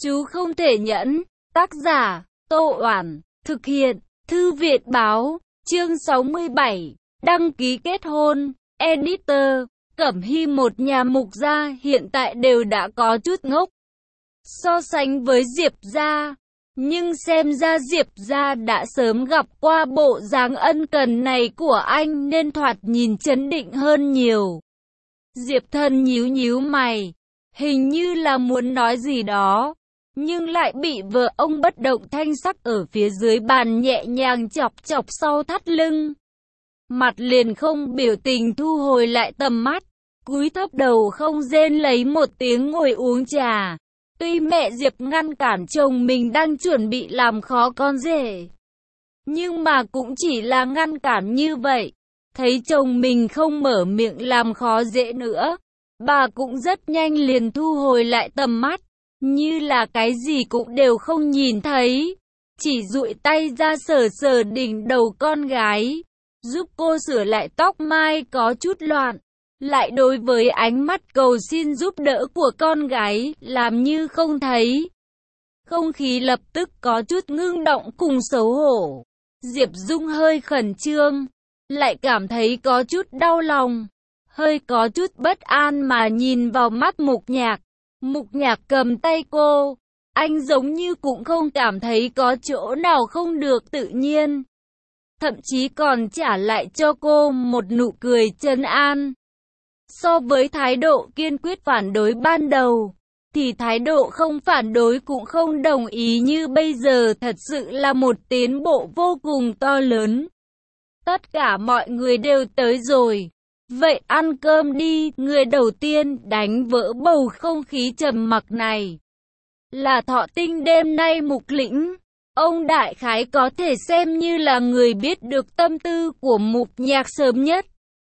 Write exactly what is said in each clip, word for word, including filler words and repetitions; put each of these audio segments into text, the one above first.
Chú không thể nhẫn. Tác giả, Tô Oản. Thực hiện, Thư viện Báo. Chương sáu mươi bảy. Đăng ký kết hôn. Editor, Cẩm Hy. Một nhà Mục gia hiện tại đều đã có chút ngốc. So sánh với Diệp gia. Nhưng xem ra Diệp gia đã sớm gặp qua bộ dáng ân cần này của anh nên thoạt nhìn trấn định hơn nhiều. Diệp Thần nhíu nhíu mày, hình như là muốn nói gì đó, nhưng lại bị vợ ông bất động thanh sắc ở phía dưới bàn nhẹ nhàng chọc chọc sau thắt lưng. Mặt liền không biểu tình thu hồi lại tầm mắt, cúi thấp đầu không rên lấy một tiếng ngồi uống trà. Tuy mẹ Diệp ngăn cản chồng mình đang chuẩn bị làm khó con rể, nhưng mà cũng chỉ là ngăn cản như vậy. Thấy chồng mình không mở miệng làm khó dễ nữa, bà cũng rất nhanh liền thu hồi lại tầm mắt, như là cái gì cũng đều không nhìn thấy. Chỉ dụi tay ra sờ sờ đỉnh đầu con gái, giúp cô sửa lại tóc mai có chút loạn. Lại đối với ánh mắt cầu xin giúp đỡ của con gái, làm như không thấy. Không khí lập tức có chút ngưng động cùng xấu hổ. Diệp Dung hơi khẩn trương, lại cảm thấy có chút đau lòng, hơi có chút bất an mà nhìn vào mắt Mục Nhạc. Mục Nhạc cầm tay cô, anh giống như cũng không cảm thấy có chỗ nào không được tự nhiên. Thậm chí còn trả lại cho cô một nụ cười trấn an. So với thái độ kiên quyết phản đối ban đầu, thì thái độ không phản đối cũng không đồng ý như bây giờ thật sự là một tiến bộ vô cùng to lớn. Tất cả mọi người đều tới rồi. Vậy ăn cơm đi. Người đầu tiên đánh vỡ bầu không khí trầm mặc này là Thọ Tinh. Đêm nay Mục Lĩnh, ông đại khái có thể xem như là người biết được tâm tư của Mục Nhạc sớm nhất,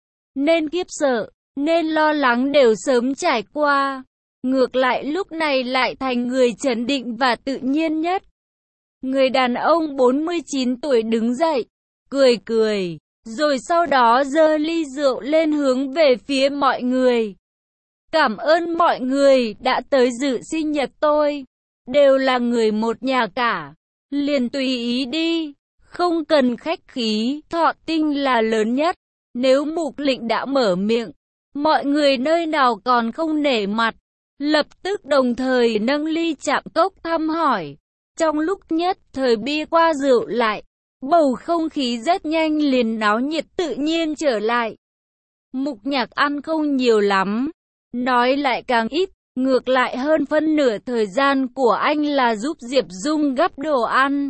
nên khiếp sợ, nên lo lắng đều sớm trải qua. Ngược lại lúc này lại thành người trấn định và tự nhiên nhất. Người đàn ông bốn mươi chín tuổi đứng dậy, cười cười, rồi sau đó giơ ly rượu lên hướng về phía mọi người. Cảm ơn mọi người đã tới dự sinh nhật tôi, đều là người một nhà cả, liền tùy ý đi, không cần khách khí. Thọ Tinh là lớn nhất, nếu Mục Lĩnh đã mở miệng, mọi người nơi nào còn không nể mặt, lập tức đồng thời nâng ly chạm cốc thăm hỏi. Trong lúc nhất thời bia qua rượu lại, bầu không khí rất nhanh liền náo nhiệt tự nhiên trở lại. Mục Nhạc ăn không nhiều lắm, nói lại càng ít, ngược lại hơn phân nửa thời gian của anh là giúp Diệp Dung gắp đồ ăn.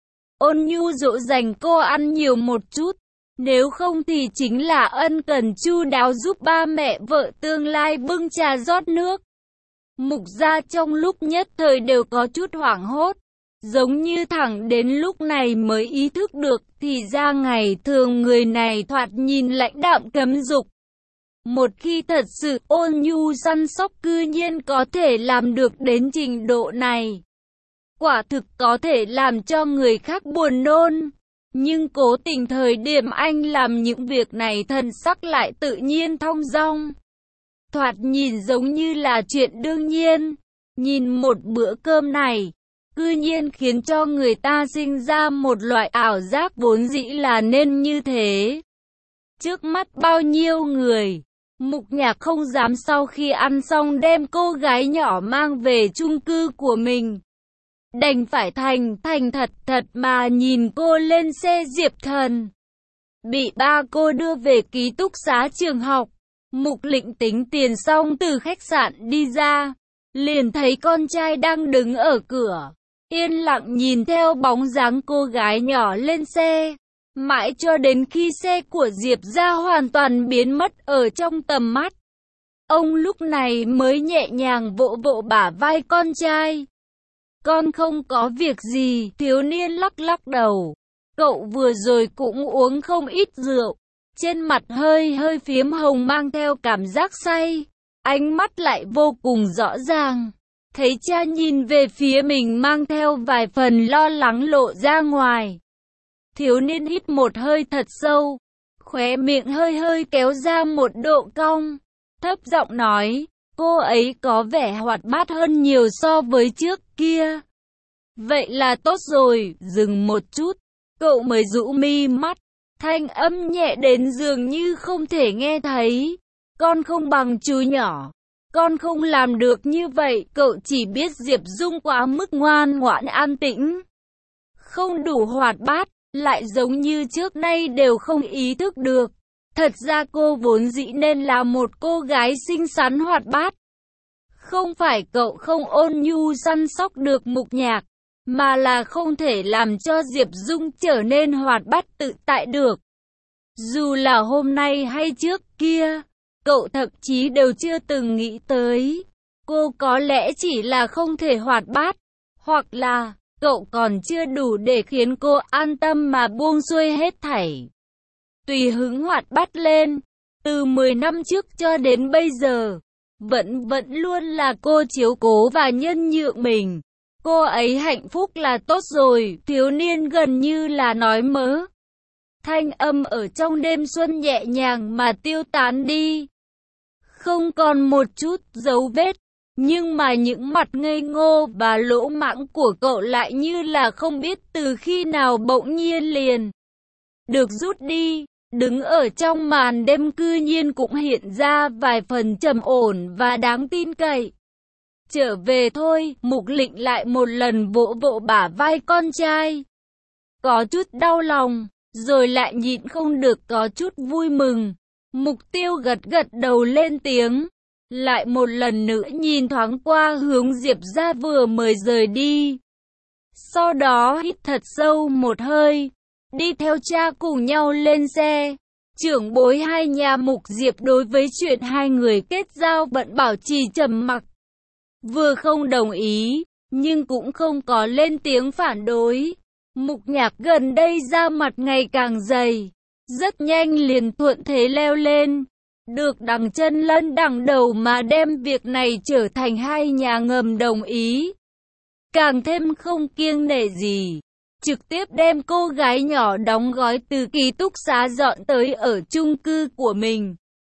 Ôn nhu dỗ dành cô ăn nhiều một chút, nếu không thì chính là ân cần chu đáo giúp ba mẹ vợ tương lai bưng trà rót nước. Mục gia trong lúc nhất thời đều có chút hoảng hốt, giống như thẳng đến lúc này mới ý thức được thì ra ngày thường người này thoạt nhìn lãnh đạm cấm dục. Một khi thật sự ôn nhu săn sóc cư nhiên có thể làm được đến trình độ này. Quả thực có thể làm cho người khác buồn nôn. Nhưng cố tình thời điểm anh làm những việc này thần sắc lại tự nhiên thong dong. Thoạt nhìn giống như là chuyện đương nhiên. Nhìn một bữa cơm này, cư nhiên khiến cho người ta sinh ra một loại ảo giác vốn dĩ là nên như thế. Trước mắt bao nhiêu người, Mục Nhạc không dám sau khi ăn xong đem cô gái nhỏ mang về chung cư của mình. Đành phải thành thành thật thật mà nhìn cô lên xe Diệp Thần. Bị ba cô đưa về ký túc xá trường học, Mục Lĩnh tính tiền xong từ khách sạn đi ra, liền thấy con trai đang đứng ở cửa, yên lặng nhìn theo bóng dáng cô gái nhỏ lên xe, mãi cho đến khi xe của Diệp gia hoàn toàn biến mất ở trong tầm mắt. Ông lúc này mới nhẹ nhàng vỗ vỗ bả vai con trai. Con không có việc gì. Thiếu niên lắc lắc đầu. Cậu vừa rồi cũng uống không ít rượu, trên mặt hơi hơi phiếm hồng mang theo cảm giác say, ánh mắt lại vô cùng rõ ràng. Thấy cha nhìn về phía mình mang theo vài phần lo lắng lộ ra ngoài. Thiếu niên hít một hơi thật sâu, khóe miệng hơi hơi kéo ra một độ cong, thấp giọng nói, Cô ấy có vẻ hoạt bát hơn nhiều so với trước kia. Vậy là tốt rồi, dừng một chút. Cậu mới rũ mi mắt. Thanh âm nhẹ đến dường như không thể nghe thấy. Con không bằng chú nhỏ. Con không làm được như vậy. Cậu chỉ biết Diệp Dung quá mức ngoan ngoãn an tĩnh. Không đủ hoạt bát, lại giống như trước nay đều không ý thức được. Thật ra cô vốn dĩ nên là một cô gái xinh xắn hoạt bát. Không phải cậu không ôn nhu săn sóc được Mục Nhạc, mà là không thể làm cho Diệp Dung trở nên hoạt bát tự tại được. Dù là hôm nay hay trước kia, cậu thậm chí đều chưa từng nghĩ tới. Cô có lẽ chỉ là không thể hoạt bát, hoặc là cậu còn chưa đủ để khiến cô an tâm mà buông xuôi hết thảy. Tùy hứng hoạt bát lên, từ mười năm trước cho đến bây giờ, vẫn vẫn luôn là cô chiếu cố và nhân nhượng mình. Cô ấy hạnh phúc là tốt rồi, thiếu niên gần như là nói mớ. Thanh âm ở trong đêm xuân nhẹ nhàng mà tiêu tán đi. Không còn một chút dấu vết, nhưng mà những mặt ngây ngô và lỗ mãng của cậu lại như là không biết từ khi nào bỗng nhiên liền được rút đi. Đứng ở trong màn đêm cư nhiên cũng hiện ra vài phần trầm ổn và đáng tin cậy. Trở về thôi, Mục Lệnh lại một lần vỗ vỗ bả vai con trai. Có chút đau lòng, rồi lại nhịn không được có chút vui mừng. Mục Tiêu gật gật đầu lên tiếng. Lại một lần nữa nhìn thoáng qua hướng Diệp ra vừa mới rời đi. Sau đó hít thật sâu một hơi, đi theo cha cùng nhau lên xe. Trưởng bối hai nhà Mục Diệp đối với chuyện hai người kết giao vẫn bảo trì trầm mặc. Vừa không đồng ý, nhưng cũng không có lên tiếng phản đối. Mục Nhạc gần đây da mặt ngày càng dày, rất nhanh liền thuận thế leo lên. Được đằng chân lân đằng đầu mà đem việc này trở thành hai nhà ngầm đồng ý. Càng thêm không kiêng nể gì, trực tiếp đem cô gái nhỏ đóng gói từ ký túc xá dọn tới ở chung cư của mình.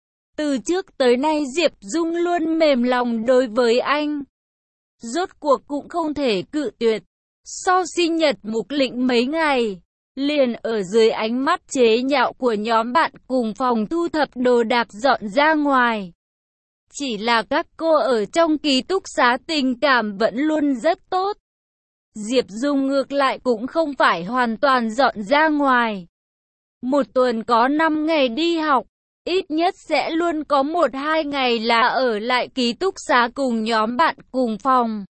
Từ trước tới nay Diệp Dung luôn mềm lòng đối với anh. Rốt cuộc cũng không thể cự tuyệt. Sau sinh nhật Mục Lệnh mấy ngày, liền ở dưới ánh mắt chế nhạo của nhóm bạn cùng phòng thu thập đồ đạc dọn ra ngoài. Chỉ là các cô ở trong ký túc xá tình cảm vẫn luôn rất tốt. Diệp Dung ngược lại cũng không phải hoàn toàn dọn ra ngoài. Một tuần có năm ngày đi học, ít nhất sẽ luôn có một hai ngày là ở lại ký túc xá cùng nhóm bạn cùng phòng.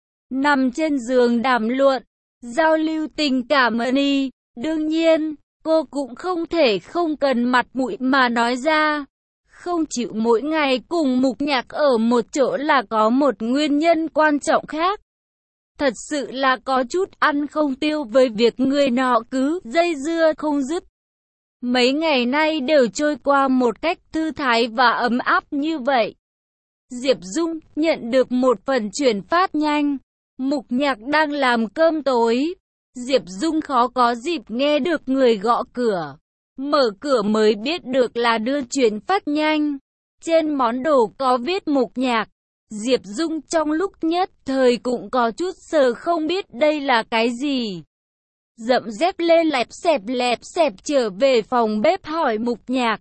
Nằm trên giường đàm luận, giao lưu tình cảm đi. Đương nhiên, cô cũng không thể không cần mặt mũi mà nói ra. Không chịu mỗi ngày cùng Mục Nhạc ở một chỗ là có một nguyên nhân quan trọng khác. Thật sự là có chút ăn không tiêu với việc người nọ cứ dây dưa không dứt. Mấy ngày nay đều trôi qua một cách thư thái và ấm áp như vậy. Diệp Dung nhận được một phần chuyển phát nhanh. Mục Nhạc đang làm cơm tối. Diệp Dung khó có dịp nghe được người gõ cửa. Mở cửa mới biết được là đưa chuyển phát nhanh. Trên món đồ có viết Mục Nhạc. Diệp Dung trong lúc nhất thời cũng có chút sờ không biết đây là cái gì. Dậm dép lên lẹp xẹp lẹp xẹp trở về phòng bếp hỏi Mục Nhạc.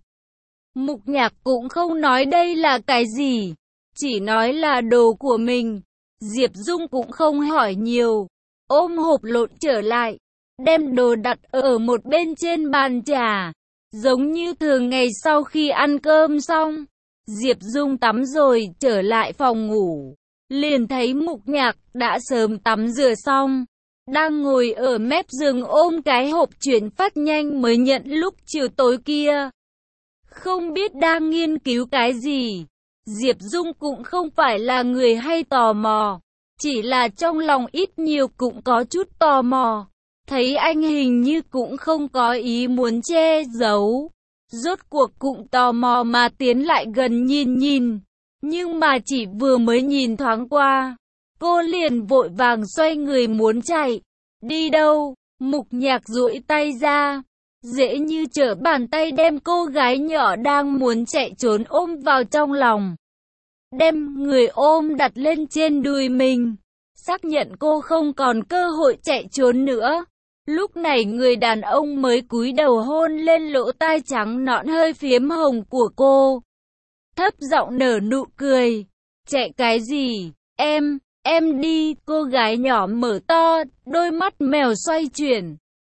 Mục Nhạc cũng không nói đây là cái gì, chỉ nói là đồ của mình. Diệp Dung cũng không hỏi nhiều, ôm hộp lộn trở lại, đem đồ đặt ở một bên trên bàn trà. Giống như thường ngày sau khi ăn cơm xong, Diệp Dung tắm rồi trở lại phòng ngủ, liền thấy Mục Nhạc đã sớm tắm rửa xong, đang ngồi ở mép giường ôm cái hộp chuyển phát nhanh mới nhận lúc chiều tối kia. Không biết đang nghiên cứu cái gì. Diệp Dung cũng không phải là người hay tò mò, chỉ là trong lòng ít nhiều cũng có chút tò mò. Thấy anh hình như cũng không có ý muốn che giấu, rốt cuộc cũng tò mò mà tiến lại gần nhìn nhìn. Nhưng mà chỉ vừa mới nhìn thoáng qua, cô liền vội vàng xoay người muốn chạy. Đi đâu? Mục Nhạc duỗi tay ra, dễ như trở bàn tay đem cô gái nhỏ đang muốn chạy trốn ôm vào trong lòng. đem người ôm đặt lên trên đùi mình, xác nhận cô không còn cơ hội chạy trốn nữa. Lúc này người đàn ông mới cúi đầu hôn lên lỗ tai trắng nõn hơi phiếm hồng của cô. Thấp giọng nở nụ cười. Chạy cái gì? Em, em đi. Cô gái nhỏ mở to, đôi mắt mèo xoay chuyển.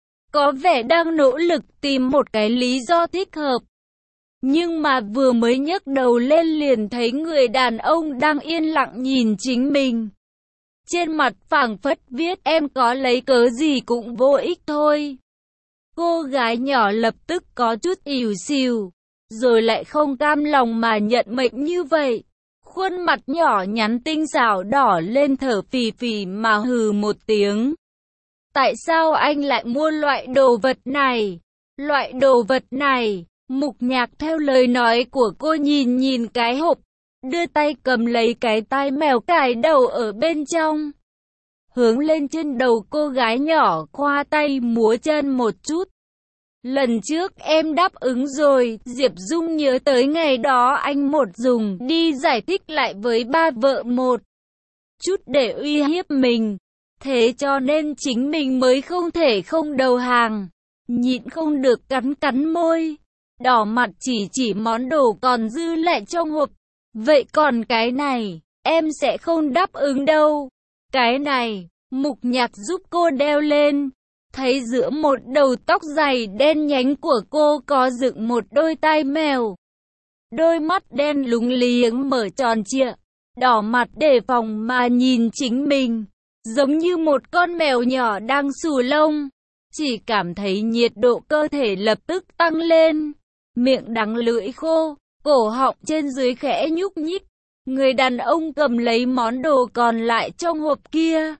Có vẻ đang nỗ lực tìm một cái lý do thích hợp. Nhưng mà vừa mới nhấc đầu lên liền thấy người đàn ông đang yên lặng nhìn chính mình. Trên mặt phảng phất viết em có lấy cớ gì cũng vô ích thôi. Cô gái nhỏ lập tức có chút ỉu xìu, rồi lại không cam lòng mà nhận mệnh như vậy. Khuôn mặt nhỏ nhắn tinh xảo đỏ lên, thở phì phì mà hừ một tiếng. Tại sao anh lại mua loại đồ vật này? Loại đồ vật này? Mục Nhạc theo lời nói của cô nhìn nhìn cái hộp, đưa tay cầm lấy cái tai mèo cài đầu ở bên trong. Hướng lên trên đầu cô gái nhỏ, khoa tay múa chân một chút. Lần trước em đáp ứng rồi. Diệp Dung nhớ tới ngày đó anh một dùng đi giải thích lại với ba vợ một chút để uy hiếp mình. Thế cho nên chính mình mới không thể không đầu hàng. Nhịn không được cắn cắn môi, đỏ mặt chỉ chỉ món đồ còn dư lại trong hộp. Vậy còn cái này, em sẽ không đáp ứng đâu. Cái này, Mục Nhạc giúp cô đeo lên. Thấy giữa một đầu tóc dày đen nhánh của cô có dựng một đôi tai mèo. Đôi mắt đen lúng liếng mở tròn trịa, đỏ mặt đề phòng mà nhìn chính mình, giống như một con mèo nhỏ đang xù lông. Chỉ cảm thấy nhiệt độ cơ thể lập tức tăng lên, miệng đắng lưỡi khô, cổ họng trên dưới khẽ nhúc nhích. Người đàn ông cầm lấy món đồ còn lại trong hộp kia,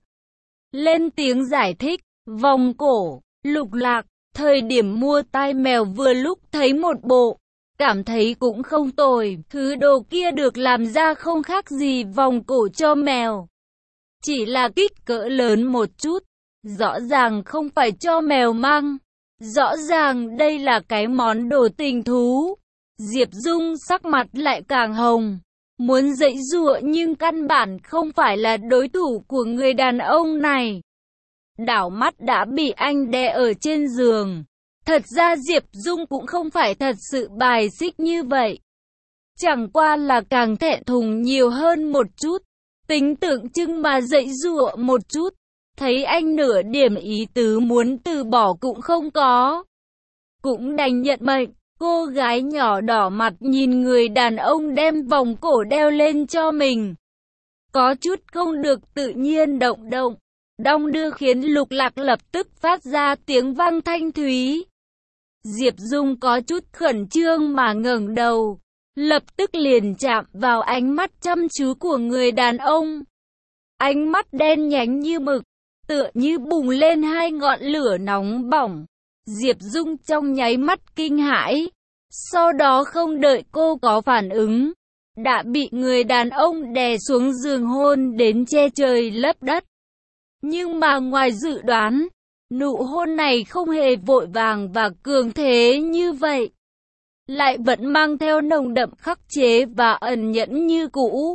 lên tiếng giải thích. Vòng cổ, Lục Lạc, thời điểm mua tai mèo vừa lúc thấy một bộ, cảm thấy cũng không tồi. Thứ đồ kia được làm ra không khác gì vòng cổ cho mèo, chỉ là kích cỡ lớn một chút. Rõ ràng không phải cho mèo mang, rõ ràng đây là cái món đồ tình thú. Diệp Dung sắc mặt lại càng hồng, muốn giãy giụa nhưng căn bản không phải là đối thủ của người đàn ông này. Đảo mắt đã bị anh đè ở trên giường. Thật ra Diệp Dung cũng không phải thật sự bài xích như vậy, chẳng qua là càng thẹn thùng nhiều hơn một chút, tính tượng trưng mà giãy giụa một chút. Thấy anh nửa điểm ý tứ muốn từ bỏ cũng không có, cũng đành nhận mệnh. Cô gái nhỏ đỏ mặt nhìn người đàn ông đem vòng cổ đeo lên cho mình, có chút không được tự nhiên động động. Đong đưa khiến Lục Lạc lập tức phát ra tiếng vang thanh thúy. Diệp Dung có chút khẩn trương mà ngẩng đầu, lập tức liền chạm vào ánh mắt chăm chú của người đàn ông. Ánh mắt đen nhánh như mực, tựa như bùng lên hai ngọn lửa nóng bỏng. Diệp Dung trong nháy mắt kinh hãi, sau đó không đợi cô có phản ứng, đã bị người đàn ông đè xuống giường hôn đến che trời lấp đất. Nhưng mà ngoài dự đoán, nụ hôn này không hề vội vàng và cường thế như vậy, lại vẫn mang theo nồng đậm khắc chế và ẩn nhẫn như cũ.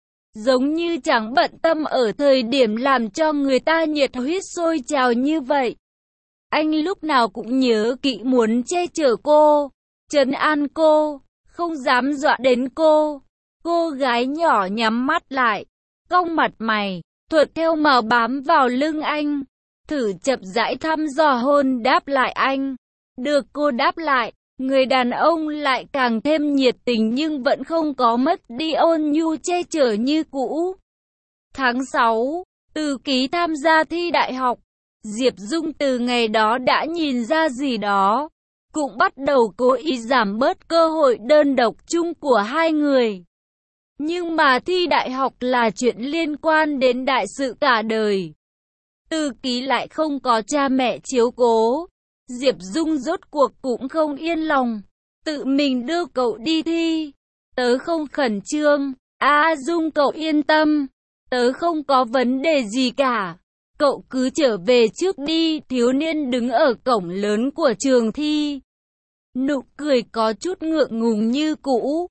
Giống như chẳng bận tâm ở thời điểm làm cho người ta nhiệt huyết sôi trào như vậy. Anh lúc nào cũng nhớ kỹ muốn che chở cô, trấn an cô, không dám dọa đến cô. Cô gái nhỏ nhắm mắt lại, cong mặt mày, thuận theo mà bám vào lưng anh, thử chậm rãi thăm dò hôn đáp lại anh. Được cô đáp lại, người đàn ông lại càng thêm nhiệt tình nhưng vẫn không có mất đi ôn nhu che chở như cũ. Tháng sáu, Từ Ký tham gia thi đại học. Diệp Dung từ ngày đó đã nhìn ra gì đó, cũng bắt đầu cố ý giảm bớt cơ hội đơn độc chung của hai người. Nhưng mà thi đại học là chuyện liên quan đến đại sự cả đời. Từ Ký lại không có cha mẹ chiếu cố, Diệp Dung rốt cuộc cũng không yên lòng, tự mình đưa cậu đi thi. Tớ không khẩn trương, A Dung cậu yên tâm, tớ không có vấn đề gì cả. Cậu cứ trở về trước đi. Thiếu niên đứng ở cổng lớn của trường thi, nụ cười có chút ngượng ngùng như cũ.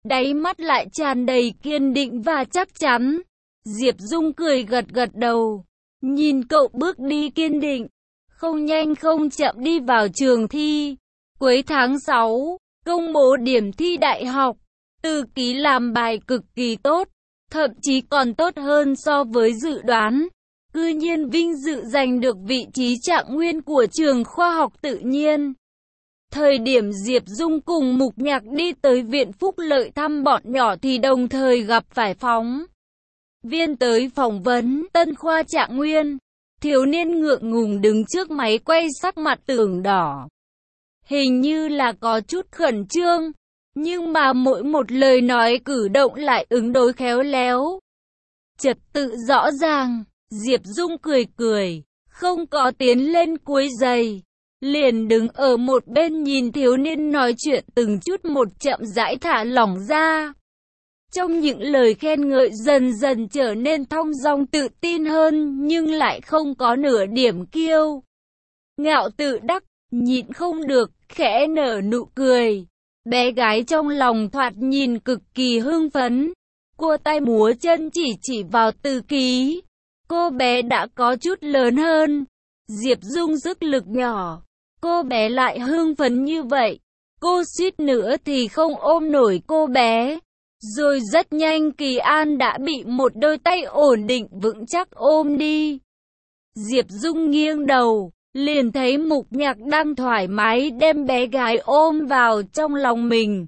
đáy mắt lại tràn đầy kiên định và chắc chắn. Diệp Dung cười gật gật đầu, nhìn cậu bước đi kiên định, không nhanh không chậm đi vào trường thi. Cuối tháng sáu, công bố điểm thi đại học. Từ Ký làm bài cực kỳ tốt, thậm chí còn tốt hơn so với dự đoán. Cư nhiên vinh dự giành được vị trí trạng nguyên của trường khoa học tự nhiên. Thời điểm Diệp Dung cùng Mục Nhạc đi tới Viện Phúc Lợi thăm bọn nhỏ thì đồng thời gặp phải phóng viên tới phỏng vấn tân khoa trạng nguyên. Thiếu niên ngượng ngùng đứng trước máy quay, sắc mặt ửng đỏ, hình như là có chút khẩn trương, nhưng mà mỗi một lời nói cử động lại ứng đối khéo léo, trật tự rõ ràng. Diệp Dung cười cười, không có tiến lên cuối giày, liền đứng ở một bên nhìn thiếu niên nói chuyện từng chút một, chậm rãi thả lỏng ra. Trong những lời khen ngợi dần dần trở nên thong dong tự tin hơn, nhưng lại không có nửa điểm kiêu ngạo tự đắc, nhịn không được, khẽ nở nụ cười. Bé gái trong lòng thoạt nhìn cực kỳ hưng phấn, cua tay múa chân chỉ chỉ vào Từ Ký. Cô bé đã có chút lớn hơn, Diệp Dung sức lực nhỏ, cô bé lại hưng phấn như vậy, cô suýt nữa thì không ôm nổi cô bé. Rồi rất nhanh Kỳ An đã bị một đôi tay ổn định vững chắc ôm đi. Diệp Dung nghiêng đầu, liền thấy Mục Nhạc đang thoải mái đem bé gái ôm vào trong lòng mình.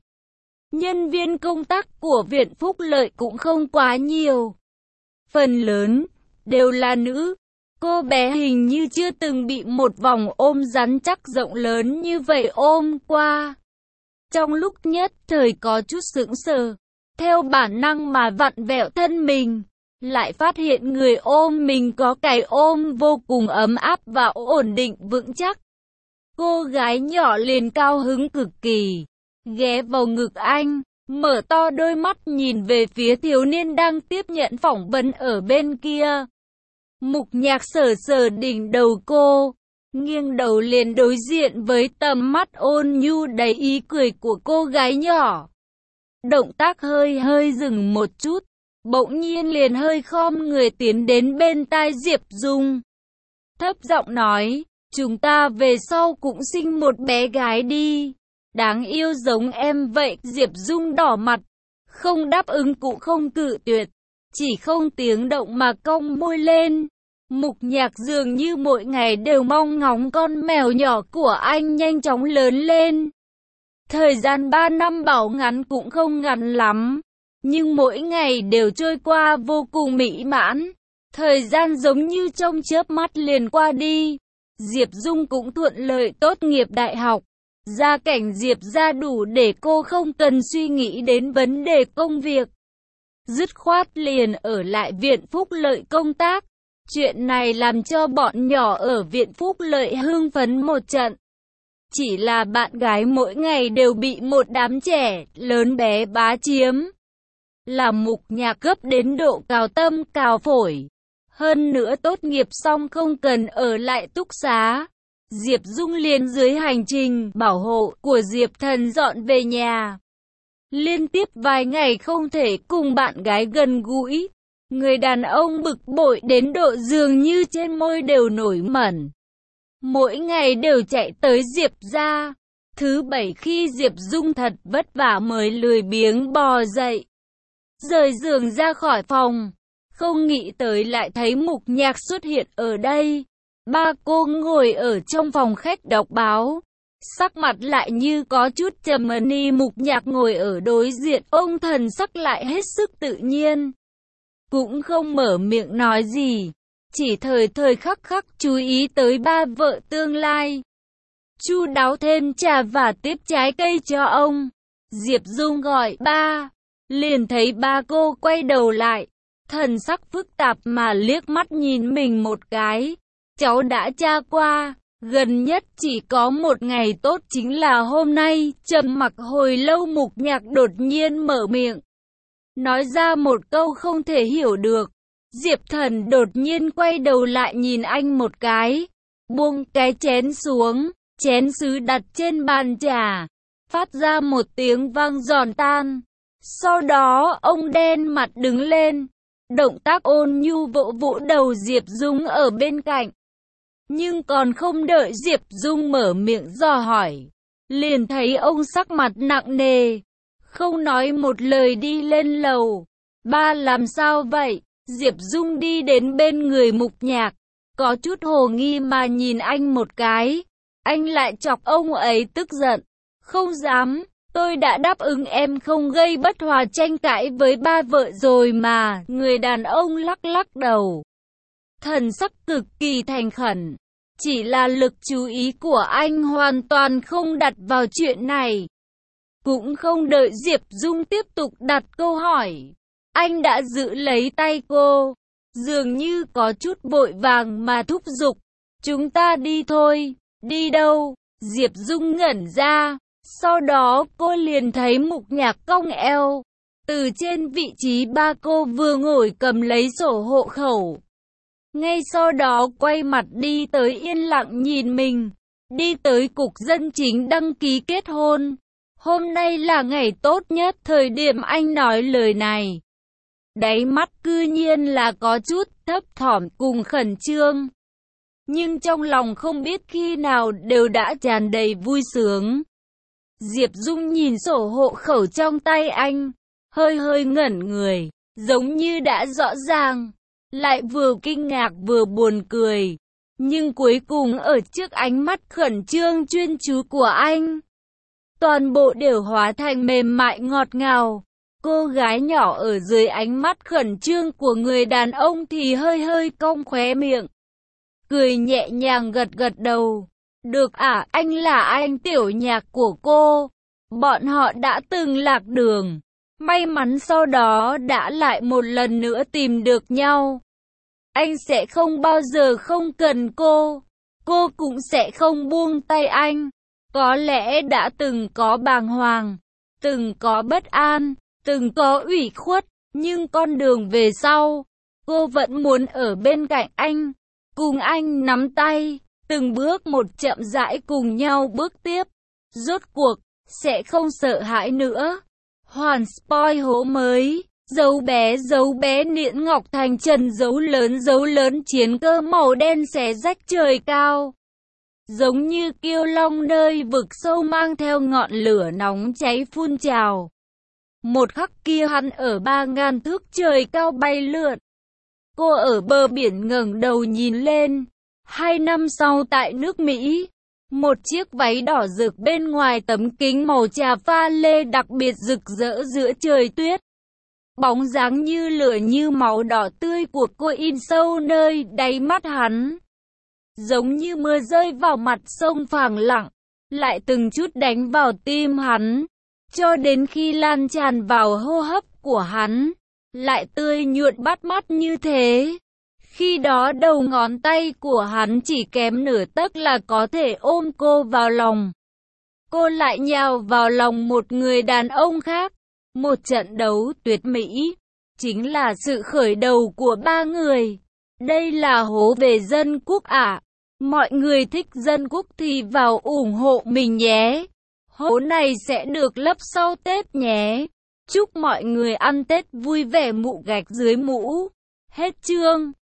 Nhân viên công tác của Viện Phúc Lợi cũng không quá nhiều, phần lớn đều là nữ. Cô bé hình như chưa từng bị một vòng ôm rắn chắc rộng lớn như vậy ôm qua. Trong lúc nhất thời có chút sững sờ, theo bản năng mà vặn vẹo thân mình, lại phát hiện người ôm mình có cái ôm vô cùng ấm áp và ổn định vững chắc. Cô gái nhỏ liền cao hứng cực kỳ, ghé vào ngực anh, mở to đôi mắt nhìn về phía thiếu niên đang tiếp nhận phỏng vấn ở bên kia. Mục Nhạc sờ sờ đỉnh đầu cô, nghiêng đầu liền đối diện với tầm mắt ôn nhu đầy ý cười của cô gái nhỏ. Động tác hơi hơi dừng một chút, bỗng nhiên liền hơi khom người tiến đến bên tai Diệp Dung, thấp giọng nói, chúng ta về sau cũng sinh một bé gái đi, đáng yêu giống em vậy. Diệp Dung đỏ mặt, không đáp ứng cũng không cự tuyệt, chỉ không tiếng động mà cong môi lên. Mục Nhạc dường như mỗi ngày đều mong ngóng con mèo nhỏ của anh nhanh chóng lớn lên. Thời gian ba năm bảo ngắn cũng không ngắn lắm, nhưng mỗi ngày đều trôi qua vô cùng mỹ mãn. Thời gian giống như trong chớp mắt liền qua đi. Diệp Dung cũng thuận lợi tốt nghiệp đại học. Gia cảnh Diệp gia đủ để cô không cần suy nghĩ đến vấn đề công việc, dứt khoát liền ở lại Viện Phúc Lợi công tác. Chuyện này làm cho bọn nhỏ ở Viện Phúc Lợi hưng phấn một trận. Chỉ là bạn gái mỗi ngày đều bị một đám trẻ lớn bé bá chiếm, làm Mục Nhạc gấp đến độ cào tâm cào phổi. Hơn nữa tốt nghiệp xong không cần ở lại túc xá, Diệp Dung liền dưới hành trình bảo hộ của Diệp Thần dọn về nhà. Liên tiếp vài ngày không thể cùng bạn gái gần gũi, người đàn ông bực bội đến độ dường như trên môi đều nổi mẩn. Mỗi ngày đều chạy tới Diệp gia. Thứ bảy khi Diệp Dung thật vất vả mới lười biếng bò dậy, rời giường ra khỏi phòng, không nghĩ tới lại thấy Mục Nhạc xuất hiện ở đây. Ba cô ngồi ở trong phòng khách đọc báo, sắc mặt lại như có chút trầm ni. Mục Nhạc ngồi ở đối diện ông, thần sắc lại hết sức tự nhiên, cũng không mở miệng nói gì, chỉ thời thời khắc khắc chú ý tới ba vợ tương lai, chu đáo thêm trà và tiếp trái cây cho ông. Diệp Dung gọi ba, liền thấy ba cô quay đầu lại, thần sắc phức tạp mà liếc mắt nhìn mình một cái. Cháu đã tra qua, gần nhất chỉ có một ngày tốt chính là hôm nay. Trầm mặc hồi lâu, Mục Nhạc đột nhiên mở miệng, nói ra một câu không thể hiểu được. Diệp Thần đột nhiên quay đầu lại nhìn anh một cái, buông cái chén xuống, chén sứ đặt trên bàn trà, phát ra một tiếng vang giòn tan. Sau đó ông đen mặt đứng lên, động tác ôn nhu vỗ vỗ đầu Diệp Dung ở bên cạnh. Nhưng còn không đợi Diệp Dung mở miệng dò hỏi, liền thấy ông sắc mặt nặng nề, không nói một lời đi lên lầu. Ba làm sao vậy? Diệp Dung đi đến bên người Mục Nhạc, có chút hồ nghi mà nhìn anh một cái. Anh lại chọc ông ấy tức giận. Không dám, tôi đã đáp ứng em không gây bất hòa tranh cãi với ba vợ rồi mà. Người đàn ông lắc lắc đầu, thần sắc cực kỳ thành khẩn. Chỉ là lực chú ý của anh hoàn toàn không đặt vào chuyện này. Cũng không đợi Diệp Dung tiếp tục đặt câu hỏi, anh đã giữ lấy tay cô, dường như có chút vội vàng mà thúc giục. Chúng ta đi thôi. Đi đâu? Diệp Dung ngẩn ra, sau đó cô liền thấy Mục Nhạc cong eo, từ trên vị trí ba cô vừa ngồi cầm lấy sổ hộ khẩu. Ngay sau đó quay mặt đi tới yên lặng nhìn mình, đi tới cục dân chính đăng ký kết hôn. Hôm nay là ngày tốt nhất. Thời điểm anh nói lời này, đáy mắt cư nhiên là có chút thấp thỏm cùng khẩn trương, nhưng trong lòng không biết khi nào đều đã tràn đầy vui sướng. Diệp Dung nhìn sổ hộ khẩu trong tay anh, hơi hơi ngẩn người, giống như đã rõ ràng, lại vừa kinh ngạc vừa buồn cười. Nhưng cuối cùng ở trước ánh mắt khẩn trương chuyên chú của anh, toàn bộ đều hóa thành mềm mại ngọt ngào. Cô gái nhỏ ở dưới ánh mắt khẩn trương của người đàn ông thì hơi hơi cong khóe miệng, cười nhẹ nhàng gật gật đầu. Được à, anh là anh Tiểu Nhạc của cô. Bọn họ đã từng lạc đường, may mắn sau đó đã lại một lần nữa tìm được nhau. Anh sẽ không bao giờ không cần cô, cô cũng sẽ không buông tay anh. Có lẽ đã từng có bàng hoàng, từng có bất an, từng có ủy khuất, nhưng con đường về sau, cô vẫn muốn ở bên cạnh anh, cùng anh nắm tay, từng bước một chậm rãi cùng nhau bước tiếp. Rốt cuộc, sẽ không sợ hãi nữa. Hoàn spoil hố mới, dấu bé dấu bé Niễn Ngọc Thành Trần, dấu lớn dấu lớn chiến cơ màu đen xé rách trời cao. Giống như kiêu long nơi vực sâu mang theo ngọn lửa nóng cháy phun trào. Một khắc kia hắn ở ba ngàn thước trời cao bay lượn. Cô ở bờ biển ngẩng đầu nhìn lên. Hai năm sau tại nước Mỹ, một chiếc váy đỏ rực bên ngoài tấm kính màu trà pha lê đặc biệt rực rỡ giữa trời tuyết. Bóng dáng như lửa như máu đỏ tươi của cô in sâu nơi đáy mắt hắn. Giống như mưa rơi vào mặt sông phẳng lặng, lại từng chút đánh vào tim hắn, cho đến khi lan tràn vào hô hấp của hắn, lại tươi nhuận bắt mắt như thế. Khi đó đầu ngón tay của hắn chỉ kém nửa tấc là có thể ôm cô vào lòng. Cô lại nhào vào lòng một người đàn ông khác. Một trận đấu tuyệt mỹ, chính là sự khởi đầu của ba người. Đây là hố về Dân Quốc ạ. Mọi người thích Dân Quốc thì vào ủng hộ mình nhé. Hố này sẽ được lấp sau Tết nhé. Chúc mọi người ăn Tết vui vẻ. Mụ gạch dưới mũ. Hết chương.